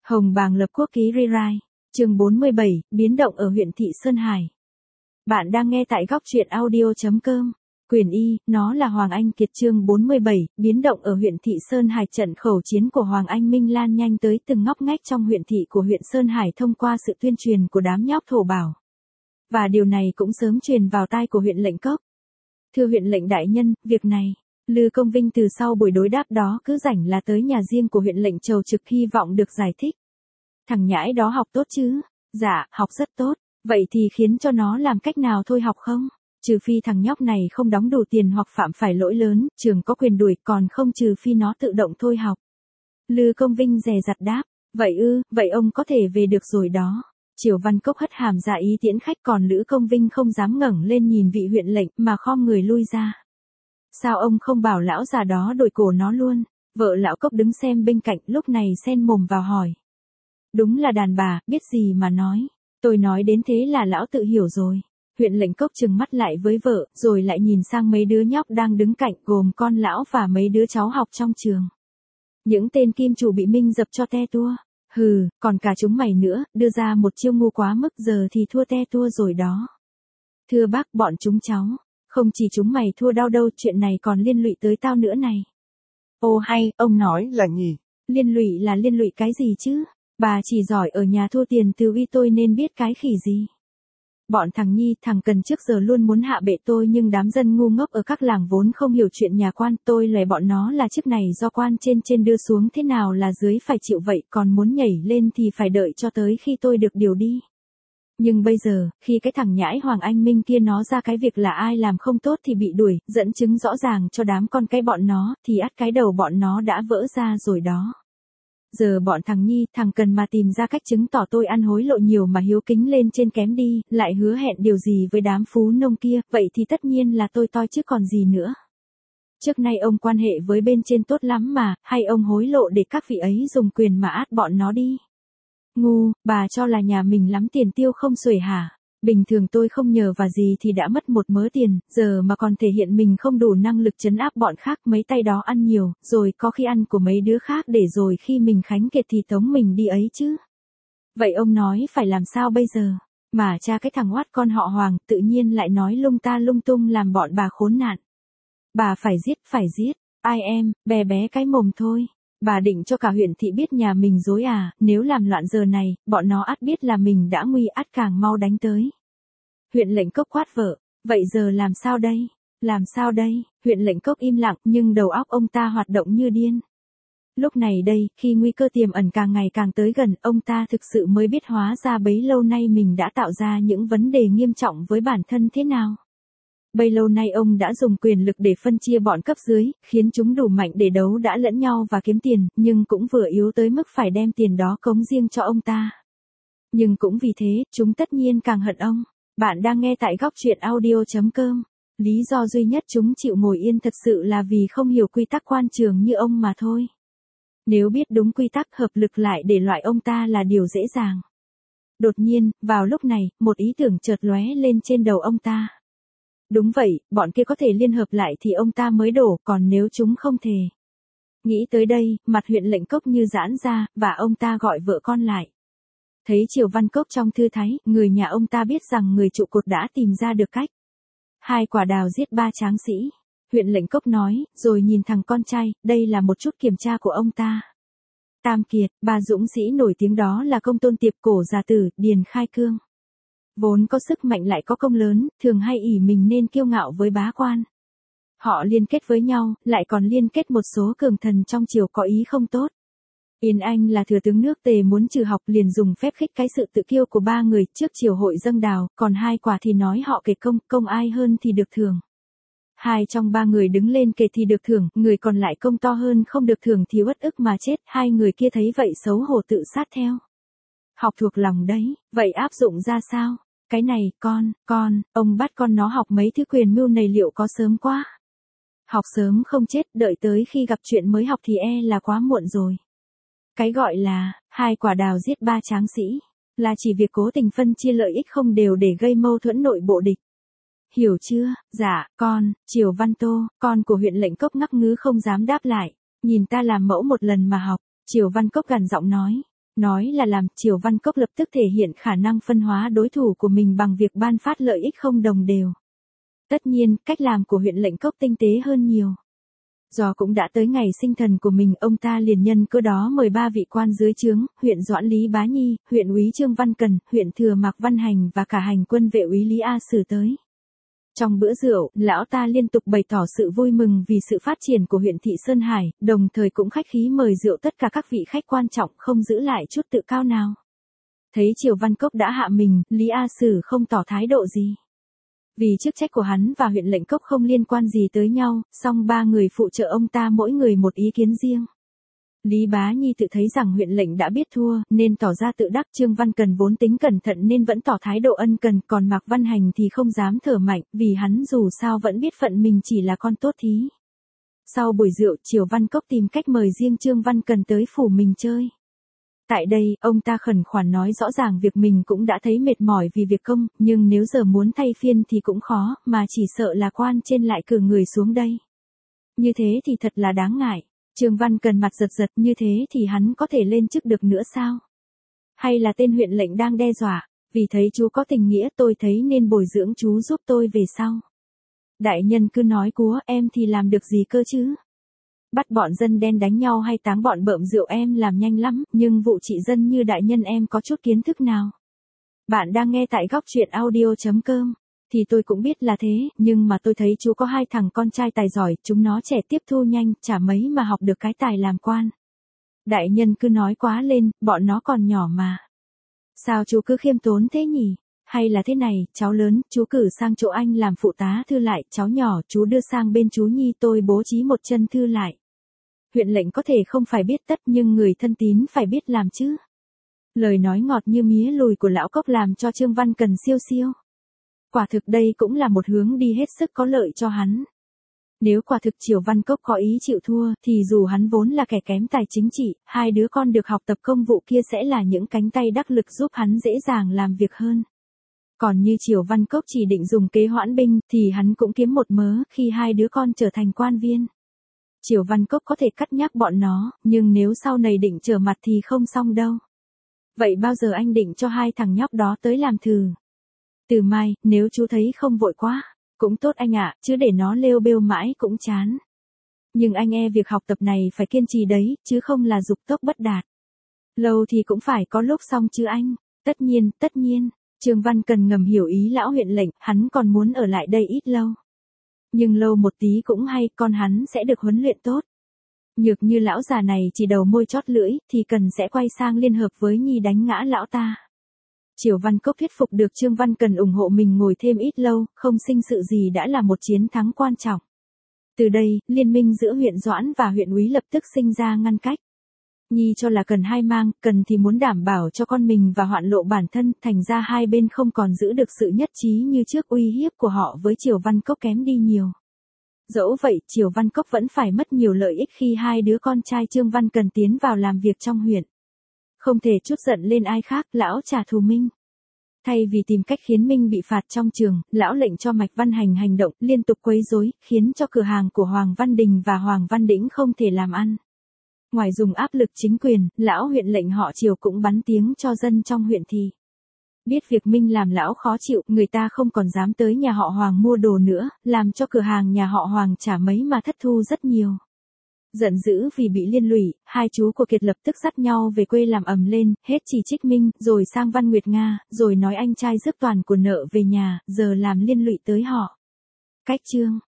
Hồng Bàng lập quốc ký rewrite, chương 47, biến động ở huyện thị Sơn Hải. Bạn đang nghe tại góc truyện audio.com. Quyền Y, nó là Hoàng Anh Kiệt chương 47, biến động ở huyện thị Sơn Hải. Trận khẩu chiến của Hoàng Anh Minh lan nhanh tới từng ngóc ngách trong huyện thị của huyện Sơn Hải thông qua sự tuyên truyền của đám nhóc thổ bảo. Và điều này cũng sớm truyền vào tai của huyện lệnh Cốc. Thưa huyện lệnh đại nhân, việc này, Lư Công Vinh từ sau buổi đối đáp đó cứ rảnh là tới nhà riêng của huyện lệnh Trầu Trực hy vọng được giải thích. Thằng nhãi đó học tốt chứ? Dạ, học rất tốt. Vậy thì khiến cho nó làm cách nào thôi học không? Trừ phi thằng nhóc này không đóng đủ tiền hoặc phạm phải lỗi lớn, trường có quyền đuổi, còn không trừ phi nó tự động thôi học. Lư Công Vinh dè dặt đáp. Vậy ư, vậy ông có thể về được rồi đó. Triều Văn Cốc hất hàm ra ý tiễn khách, còn Lữ Công Vinh không dám ngẩng lên nhìn vị huyện lệnh mà khom người lui ra. Sao ông không bảo lão già đó đổi cổ nó luôn? Vợ lão Cốc đứng xem bên cạnh lúc này xen mồm vào hỏi. Đúng là đàn bà, biết gì mà nói. Tôi nói đến thế là lão tự hiểu rồi. Huyện lệnh Cốc trừng mắt lại với vợ, rồi lại nhìn sang mấy đứa nhóc đang đứng cạnh, gồm con lão và mấy đứa cháu học trong trường. Những tên kim chủ bị Minh dập cho te tua. Hừ, còn cả chúng mày nữa, đưa ra một chiêu ngu quá mức, giờ thì thua te tua rồi đó. Thưa bác, bọn chúng cháu, không chỉ chúng mày thua đau đâu, chuyện này còn liên lụy tới tao nữa này. Ô hay, ông nói là nhỉ? Liên lụy là liên lụy cái gì chứ? Bà chỉ giỏi ở nhà thua tiền từ uy tôi nên biết cái khỉ gì. Bọn thằng Nhi, thằng Cần trước giờ luôn muốn hạ bệ tôi, nhưng đám dân ngu ngốc ở các làng vốn không hiểu chuyện nhà quan, tôi lè bọn nó là chức này do quan trên đưa xuống, thế nào là dưới phải chịu vậy, còn muốn nhảy lên thì phải đợi cho tới khi tôi được điều đi. Nhưng bây giờ, khi cái thằng nhãi Hoàng Anh Minh kia nó ra cái việc là ai làm không tốt thì bị đuổi, dẫn chứng rõ ràng cho đám con cái bọn nó, thì ắt cái đầu bọn nó đã vỡ ra rồi đó. Giờ bọn thằng Nhi, thằng Cần mà tìm ra cách chứng tỏ tôi ăn hối lộ nhiều mà hiếu kính lên trên kém đi, lại hứa hẹn điều gì với đám phú nông kia, vậy thì tất nhiên là tôi toi chứ còn gì nữa. Trước nay ông quan hệ với bên trên tốt lắm mà, hay ông hối lộ để các vị ấy dùng quyền mà át bọn nó đi? Ngu, bà cho là nhà mình lắm tiền tiêu không xuể hả? Bình thường tôi không nhờ vào gì thì đã mất một mớ tiền, giờ mà còn thể hiện mình không đủ năng lực trấn áp bọn khác, mấy tay đó ăn nhiều, rồi có khi ăn của mấy đứa khác để rồi khi mình khánh kiệt thì tống mình đi ấy chứ. Vậy ông nói phải làm sao bây giờ? Mà cha cái thằng oát con họ Hoàng tự nhiên lại nói lung ta lung tung làm bọn bà khốn nạn. Bà phải giết, ai em, bé cái mồm thôi. Bà định cho cả huyện thị biết nhà mình dối à, nếu làm loạn giờ này, bọn nó ắt biết là mình đã nguy, ắt càng mau đánh tới. Huyện lệnh Cốc quát vợ, vậy giờ làm sao đây? Làm sao đây? Huyện lệnh Cốc im lặng, nhưng đầu óc ông ta hoạt động như điên. Lúc này đây, khi nguy cơ tiềm ẩn càng ngày càng tới gần, ông ta thực sự mới biết hóa ra bấy lâu nay mình đã tạo ra những vấn đề nghiêm trọng với bản thân thế nào. Bấy lâu nay ông đã dùng quyền lực để phân chia bọn cấp dưới, khiến chúng đủ mạnh để đấu đá lẫn nhau và kiếm tiền, nhưng cũng vừa yếu tới mức phải đem tiền đó cống riêng cho ông ta. Nhưng cũng vì thế, chúng tất nhiên càng hận ông. Bạn đang nghe tại góc truyện audio.com. Lý do duy nhất chúng chịu ngồi yên thật sự là vì không hiểu quy tắc quan trường như ông mà thôi. Nếu biết đúng quy tắc, hợp lực lại để loại ông ta là điều dễ dàng. Đột nhiên, vào lúc này, một ý tưởng chợt lóe lên trên đầu ông ta. Đúng vậy, bọn kia có thể liên hợp lại thì ông ta mới đổ, còn nếu chúng không thể. Nghĩ tới đây, mặt huyện lệnh Cốc như giãn ra, và ông ta gọi vợ con lại. Thấy Triều Văn Cốc trong thư thái, người nhà ông ta biết rằng người trụ cột đã tìm ra được cách. 2 quả đào giết 3 tráng sĩ. Huyện lệnh Cốc nói, rồi nhìn thằng con trai, đây là một chút kiểm tra của ông ta. Tam Kiệt, 3 dũng sĩ nổi tiếng đó là Công Tôn Tiệp, Cổ Già Tử, Điền Khai Cương. Vốn có sức mạnh lại có công lớn, thường hay ỷ mình nên kiêu ngạo với bá quan. Họ liên kết với nhau, lại còn liên kết một số cường thần trong triều có ý không tốt. Yên Anh là thừa tướng nước Tề muốn trừ học, liền dùng phép khích cái sự tự kiêu của 3 người trước triều hội dâng đào, còn 2 quả thì nói họ kể công ai hơn thì được thưởng. 2 trong 3 người đứng lên kể thì được thưởng, người còn lại công to hơn không được thưởng thì uất ức mà chết, 2 người kia thấy vậy xấu hổ tự sát theo. Học thuộc lòng đấy, vậy áp dụng ra sao? Cái này, ông bắt con nó học mấy thứ quyền mưu này liệu có sớm quá? Học sớm không chết, đợi tới khi gặp chuyện mới học thì là quá muộn rồi. Cái gọi là 2 quả đào giết 3 tráng sĩ, là chỉ việc cố tình phân chia lợi ích không đều để gây mâu thuẫn nội bộ địch. Hiểu chưa? Dạ, Triều Văn Tô, con của huyện lệnh Cốc ngắc ngứ không dám đáp lại, nhìn ta làm mẫu một lần mà học. Triều Văn Cốc gằn giọng nói, Nói là làm, Triều Văn Cốc lập tức thể hiện khả năng phân hóa đối thủ của mình bằng việc ban phát lợi ích không đồng đều. Tất nhiên, cách làm của huyện lệnh Cốc tinh tế hơn nhiều. Do cũng đã tới ngày sinh thần của mình, ông ta liền nhân cơ đó mời 3 vị quan dưới trướng, huyện Doãn Lý Bá Nhi, huyện úy Trương Văn Cần, huyện thừa Mạc Văn Hành và cả hành quân vệ úy Lý A Sử tới. Trong bữa rượu, lão ta liên tục bày tỏ sự vui mừng vì sự phát triển của huyện thị Sơn Hải, đồng thời cũng khách khí mời rượu tất cả các vị khách quan trọng, không giữ lại chút tự cao nào. Thấy Triều Văn Cốc đã hạ mình, Lý A Sử không tỏ thái độ gì. Vì chức trách của hắn và huyện lệnh Cốc không liên quan gì tới nhau, song 3 người phụ trợ ông ta mỗi người một ý kiến riêng. Lý Bá Nhi tự thấy rằng huyện lệnh đã biết thua, nên tỏ ra tự đắc. Trương Văn Cần vốn tính cẩn thận nên vẫn tỏ thái độ ân cần, còn Mạc Văn Hành thì không dám thở mạnh, vì hắn dù sao vẫn biết phận mình chỉ là con tốt thí. Sau buổi rượu, Triều Văn Cốc tìm cách mời riêng Trương Văn Cần tới phủ mình chơi. Tại đây, ông ta khẩn khoản nói rõ ràng việc mình cũng đã thấy mệt mỏi vì việc công, nhưng nếu giờ muốn thay phiên thì cũng khó, mà chỉ sợ là quan trên lại cử người xuống đây. Như thế thì thật là đáng ngại. Trương Văn Cần mặt giật giật, như thế thì hắn có thể lên chức được nữa sao? Hay là tên huyện lệnh đang đe dọa, vì thấy chú có tình nghĩa tôi thấy nên bồi dưỡng chú giúp tôi về sau. Đại nhân cứ nói cúa, em thì làm được gì cơ chứ? Bắt bọn dân đen đánh nhau hay táng bọn bợm rượu em làm nhanh lắm, nhưng vụ trị dân như đại nhân em có chút kiến thức nào? Bạn đang nghe tại góc truyện audio.com. Thì tôi cũng biết là thế, nhưng mà tôi thấy chú có 2 thằng con trai tài giỏi, chúng nó trẻ tiếp thu nhanh, chả mấy mà học được cái tài làm quan. Đại nhân cứ nói quá lên, bọn nó còn nhỏ mà. Sao chú cứ khiêm tốn thế nhỉ? Hay là thế này, cháu lớn, chú cử sang chỗ anh làm phụ tá thư lại, cháu nhỏ, chú đưa sang bên chú Nhi tôi bố trí một chân thư lại. Huyện lệnh có thể không phải biết tất nhưng người thân tín phải biết làm chứ. Lời nói ngọt như mía lùi của lão Cốc làm cho Trương Văn Cần siêu siêu. Quả thực đây cũng là một hướng đi hết sức có lợi cho hắn. Nếu quả thực Triều Văn Cốc có ý chịu thua, thì dù hắn vốn là kẻ kém tài chính trị, 2 đứa con được học tập công vụ kia sẽ là những cánh tay đắc lực giúp hắn dễ dàng làm việc hơn. Còn như Triều Văn Cốc chỉ định dùng kế hoãn binh, thì hắn cũng kiếm một mớ khi 2 đứa con trở thành quan viên. Triều Văn Cốc có thể cắt nhắc bọn nó, nhưng nếu sau này định trở mặt thì không xong đâu. Vậy bao giờ anh định cho 2 thằng nhóc đó tới làm thử? Từ mai, nếu chú thấy không vội quá, cũng tốt anh ạ, chứ để nó lêu bêu mãi cũng chán. Nhưng anh việc học tập này phải kiên trì đấy, chứ không là dục tốc bất đạt. Lâu thì cũng phải có lúc xong chứ anh. Tất nhiên. Trương Văn Cần ngầm hiểu ý lão huyện lệnh, hắn còn muốn ở lại đây ít lâu. Nhưng lâu một tí cũng hay, con hắn sẽ được huấn luyện tốt. Nhược như lão già này chỉ đầu môi chót lưỡi, thì Cần sẽ quay sang liên hợp với Nhi đánh ngã lão ta. Triều Văn Cốc thuyết phục được Trương Văn Cần ủng hộ mình ngồi thêm ít lâu, không sinh sự gì đã là một chiến thắng quan trọng. Từ đây, liên minh giữa huyện Doãn và huyện úy lập tức sinh ra ngăn cách. Nhi cho là Cần hai mang, Cần thì muốn đảm bảo cho con mình và hoạn lộ bản thân, thành ra hai bên không còn giữ được sự nhất trí như trước, uy hiếp của họ với Triều Văn Cốc kém đi nhiều. Dẫu vậy, Triều Văn Cốc vẫn phải mất nhiều lợi ích khi 2 đứa con trai Trương Văn Cần tiến vào làm việc trong huyện. Không thể trút giận lên ai khác, lão trả thù Minh. Thay vì tìm cách khiến Minh bị phạt trong trường, lão lệnh cho Mạch Văn Hành hành động, liên tục quấy rối, khiến cho cửa hàng của Hoàng Văn Đình và Hoàng Văn Đĩnh không thể làm ăn. Ngoài dùng áp lực chính quyền, lão huyện lệnh họ Triều cũng bắn tiếng cho dân trong huyện thì. Biết việc Minh làm lão khó chịu, người ta không còn dám tới nhà họ Hoàng mua đồ nữa, làm cho cửa hàng nhà họ Hoàng chả mấy mà thất thu rất nhiều. Giận dữ vì bị liên lụy, 2 chú của Kiệt lập tức dắt nhau về quê làm ầm lên, hết chỉ trích Minh, rồi sang Văn Nguyệt Nga, rồi nói anh trai rước toàn của nợ về nhà, giờ làm liên lụy tới họ. Cách chương